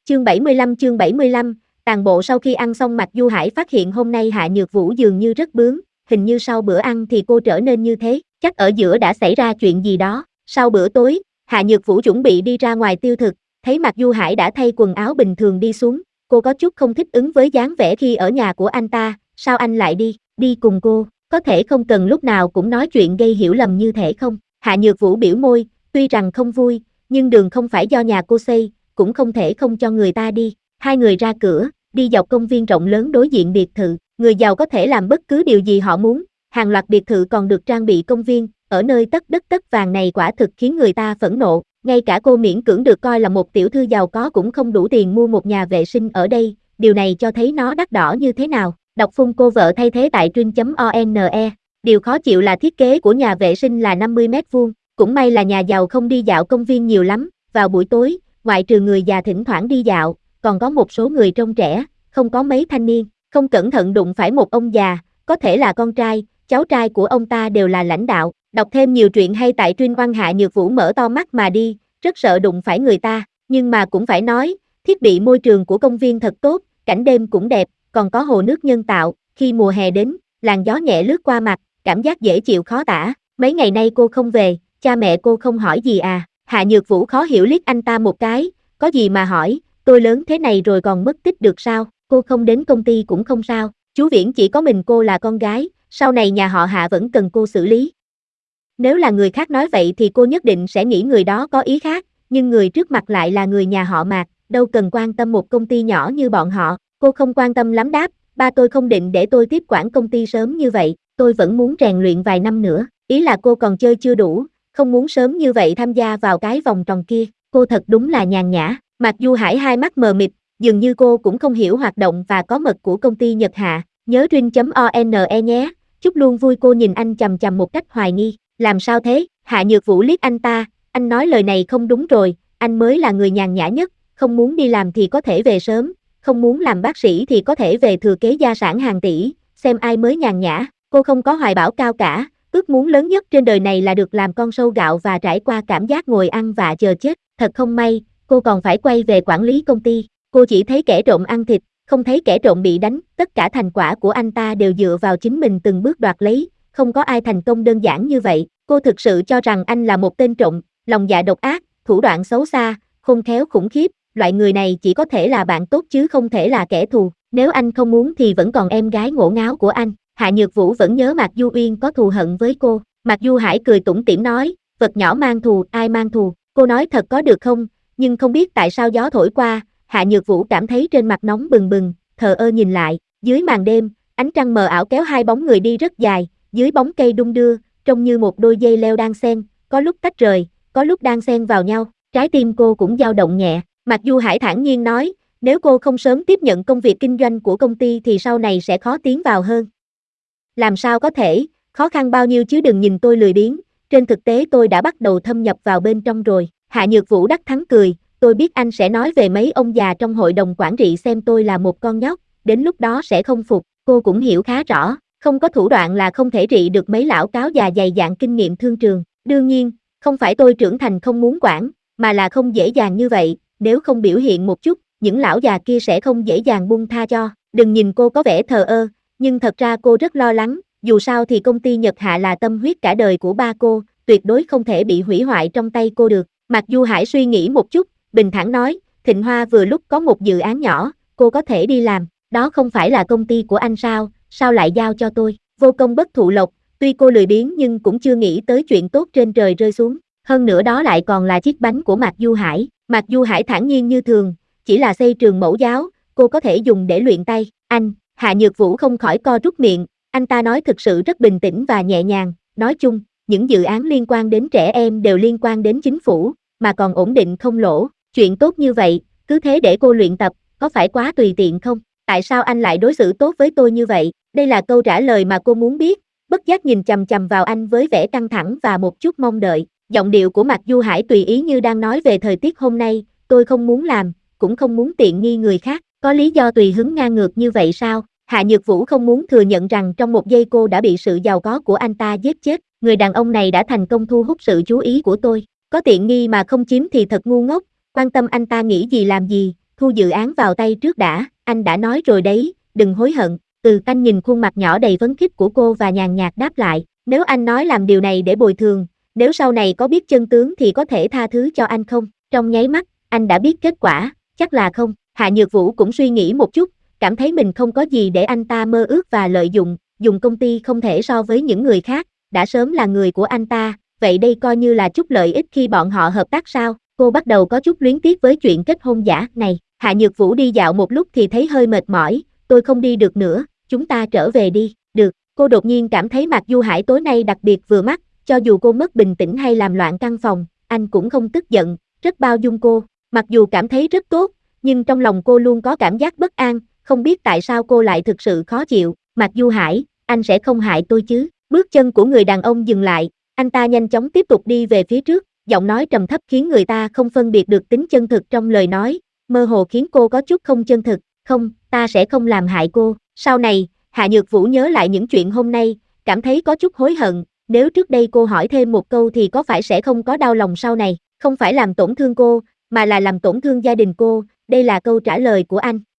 Chương 75, tàn bộ. Sau khi ăn xong Mạc Du Hải phát hiện hôm nay Hạ Nhược Vũ dường như rất bướng, hình như sau bữa ăn thì cô trở nên như thế, chắc ở giữa đã xảy ra chuyện gì đó. Sau bữa tối, Hạ Nhược Vũ chuẩn bị đi ra ngoài tiêu thực, thấy Mạc Du Hải đã thay quần áo bình thường đi xuống, cô có chút không thích ứng với dáng vẻ khi ở nhà của anh ta, sao anh lại đi cùng cô, có thể không cần lúc nào cũng nói chuyện gây hiểu lầm như thể không? Hạ Nhược Vũ biểu môi, tuy rằng không vui, nhưng đường không phải do nhà cô xây, cũng không thể không cho người ta đi. Hai người ra cửa, đi dọc công viên rộng lớn đối diện biệt thự, người giàu có thể làm bất cứ điều gì họ muốn, hàng loạt biệt thự còn được trang bị công viên, ở nơi tất đất tất vàng này quả thực khiến người ta phẫn nộ, ngay cả cô miễn cưỡng được coi là một tiểu thư giàu có cũng không đủ tiền mua một nhà vệ sinh ở đây, điều này cho thấy nó đắt đỏ như thế nào. Đọc phun cô vợ thay thế tại truyện.one. Điều khó chịu là thiết kế của nhà vệ sinh là 50 mét vuông, cũng may là nhà giàu không đi dạo công viên nhiều lắm, vào buổi tối, ngoại trừ người già thỉnh thoảng đi dạo, còn có một số người trông trẻ, không có mấy thanh niên, không cẩn thận đụng phải một ông già, có thể là con trai, cháu trai của ông ta đều là lãnh đạo. Đọc thêm nhiều truyện hay tại truyện. Hạ Nhược Vũ mở to mắt mà đi, rất sợ đụng phải người ta, nhưng mà cũng phải nói, thiết bị môi trường của công viên thật tốt, cảnh đêm cũng đẹp, còn có hồ nước nhân tạo, khi mùa hè đến, làn gió nhẹ lướt qua mặt, cảm giác dễ chịu khó tả. Mấy ngày nay cô không về, cha mẹ cô không hỏi gì à? Hạ Nhược Vũ khó hiểu liếc anh ta một cái, có gì mà hỏi, tôi lớn thế này rồi còn mất tích được sao? Cô không đến công ty cũng không sao, chú Viễn chỉ có mình cô là con gái, sau này nhà họ Hạ vẫn cần cô xử lý. Nếu là người khác nói vậy thì cô nhất định sẽ nghĩ người đó có ý khác, nhưng người trước mặt lại là người nhà họ Mạc, đâu cần quan tâm một công ty nhỏ như bọn họ. Cô không quan tâm lắm đáp, ba tôi không định để tôi tiếp quản công ty sớm như vậy, tôi vẫn muốn rèn luyện vài năm nữa, ý là cô còn chơi chưa đủ, không muốn sớm như vậy tham gia vào cái vòng tròn kia, cô thật đúng là nhàn nhã. Mạc Du Hải hai mắt mờ mịt, dường như cô cũng không hiểu hoạt động và có mật của công ty Nhật Hạ, nhớ truyện.one nhé, chúc luôn vui. Cô nhìn anh chằm chằm một cách hoài nghi, làm sao thế? Hạ Nhược Vũ liếc anh ta, anh nói lời này không đúng rồi, anh mới là người nhàn nhã nhất, không muốn đi làm thì có thể về sớm, không muốn làm bác sĩ thì có thể về thừa kế gia sản hàng tỷ, xem ai mới nhàn nhã. Cô không có hoài bão cao cả, ước muốn lớn nhất trên đời này là được làm con sâu gạo và trải qua cảm giác ngồi ăn và chờ chết. Thật không may, cô còn phải quay về quản lý công ty. Cô chỉ thấy kẻ trộm ăn thịt, không thấy kẻ trộm bị đánh, tất cả thành quả của anh ta đều dựa vào chính mình từng bước đoạt lấy, không có ai thành công đơn giản như vậy. Cô thực sự cho rằng anh là một tên trộm, lòng dạ độc ác, thủ đoạn xấu xa, khôn khéo khủng khiếp, loại người này chỉ có thể là bạn tốt chứ không thể là kẻ thù, nếu anh không muốn thì vẫn còn em gái ngổ ngáo của anh. Hạ Nhược Vũ vẫn nhớ Mạc Du Uyên có thù hận với cô. Mạc Du Hải cười tủm tỉm nói, vật nhỏ mang thù, ai mang thù? Cô nói thật có được không? Nhưng không biết tại sao gió thổi qua, Hạ Nhược Vũ cảm thấy trên mặt nóng bừng bừng, thờ ơ nhìn lại, dưới màn đêm, ánh trăng mờ ảo kéo hai bóng người đi rất dài, dưới bóng cây đung đưa, trông như một đôi dây leo đang xen, có lúc tách rời, có lúc đang xen vào nhau, trái tim cô cũng dao động nhẹ. Mạc Du Hải thản nhiên nói, nếu cô không sớm tiếp nhận công việc kinh doanh của công ty thì sau này sẽ khó tiến vào hơn. Làm sao có thể, khó khăn bao nhiêu chứ, đừng nhìn tôi lười biếng, trên thực tế tôi đã bắt đầu thâm nhập vào bên trong rồi. Hạ Nhược Vũ đắc thắng cười, tôi biết anh sẽ nói về mấy ông già trong hội đồng quản trị xem tôi là một con nhóc, đến lúc đó sẽ không phục. Cô cũng hiểu khá rõ, không có thủ đoạn là không thể trị được mấy lão cáo già dày dạn kinh nghiệm thương trường. Đương nhiên, không phải tôi trưởng thành không muốn quản, mà là không dễ dàng như vậy, nếu không biểu hiện một chút, những lão già kia sẽ không dễ dàng buông tha cho. Đừng nhìn cô có vẻ thờ ơ, nhưng thật ra cô rất lo lắng, dù sao thì công ty Nhật Hạ là tâm huyết cả đời của ba cô, tuyệt đối không thể bị hủy hoại trong tay cô được. Mạc Du Hải suy nghĩ một chút, bình thản nói, Thịnh Hoa vừa lúc có một dự án nhỏ, cô có thể đi làm, đó không phải là công ty của anh sao, sao lại giao cho tôi? Vô công bất thụ lộc, tuy cô lười biếng nhưng cũng chưa nghĩ tới chuyện tốt trên trời rơi xuống, hơn nữa đó lại còn là chiếc bánh của Mạc Du Hải. Mạc Du Hải thản nhiên như thường, chỉ là xây trường mẫu giáo, cô có thể dùng để luyện tay. Anh, Hạ Nhược Vũ không khỏi co rút miệng, anh ta nói thực sự rất bình tĩnh và nhẹ nhàng, nói chung, những dự án liên quan đến trẻ em đều liên quan đến chính phủ, mà còn ổn định không lỗ, chuyện tốt như vậy, cứ thế để cô luyện tập, có phải quá tùy tiện không? Tại sao anh lại đối xử tốt với tôi như vậy? Đây là câu trả lời mà cô muốn biết, bất giác nhìn chằm chằm vào anh với vẻ căng thẳng và một chút mong đợi. Giọng điệu của Mạc Du Hải tùy ý như đang nói về thời tiết hôm nay, tôi không muốn làm, cũng không muốn tiện nghi người khác, có lý do tùy hứng ngang ngược như vậy sao? Hạ Nhược Vũ không muốn thừa nhận rằng trong một giây cô đã bị sự giàu có của anh ta giết chết, người đàn ông này đã thành công thu hút sự chú ý của tôi, có tiện nghi mà không chiếm thì thật ngu ngốc, quan tâm anh ta nghĩ gì làm gì, thu dự án vào tay trước đã, anh đã nói rồi đấy, đừng hối hận. Anh nhìn khuôn mặt nhỏ đầy phấn khích của cô và nhàn nhạt đáp lại, nếu anh nói làm điều này để bồi thường, nếu sau này có biết chân tướng thì có thể tha thứ cho anh không? Trong nháy mắt, anh đã biết kết quả, chắc là không. Hạ Nhược Vũ cũng suy nghĩ một chút, cảm thấy mình không có gì để anh ta mơ ước và lợi dụng, dùng công ty không thể so với những người khác, đã sớm là người của anh ta, vậy đây coi như là chút lợi ích khi bọn họ hợp tác sao? Cô bắt đầu có chút luyến tiếc với chuyện kết hôn giả này. Hạ Nhược Vũ đi dạo một lúc thì thấy hơi mệt mỏi, tôi không đi được nữa, chúng ta trở về đi. Được, cô đột nhiên cảm thấy Mạc Du Hải tối nay đặc biệt vừa mắt, cho dù cô mất bình tĩnh hay làm loạn căn phòng, anh cũng không tức giận, rất bao dung cô. Mặc dù cảm thấy rất tốt, nhưng trong lòng cô luôn có cảm giác bất an, không biết tại sao cô lại thực sự khó chịu. Mạc Du Hải, anh sẽ không hại tôi chứ? Bước chân của người đàn ông dừng lại, anh ta nhanh chóng tiếp tục đi về phía trước, giọng nói trầm thấp khiến người ta không phân biệt được tính chân thực trong lời nói, mơ hồ khiến cô có chút không chân thực. Không, ta sẽ không làm hại cô. Sau này, Hạ Nhược Vũ nhớ lại những chuyện hôm nay, cảm thấy có chút hối hận, nếu trước đây cô hỏi thêm một câu thì có phải sẽ không có đau lòng sau này, không phải làm tổn thương cô, mà là làm tổn thương gia đình cô, đây là câu trả lời của anh.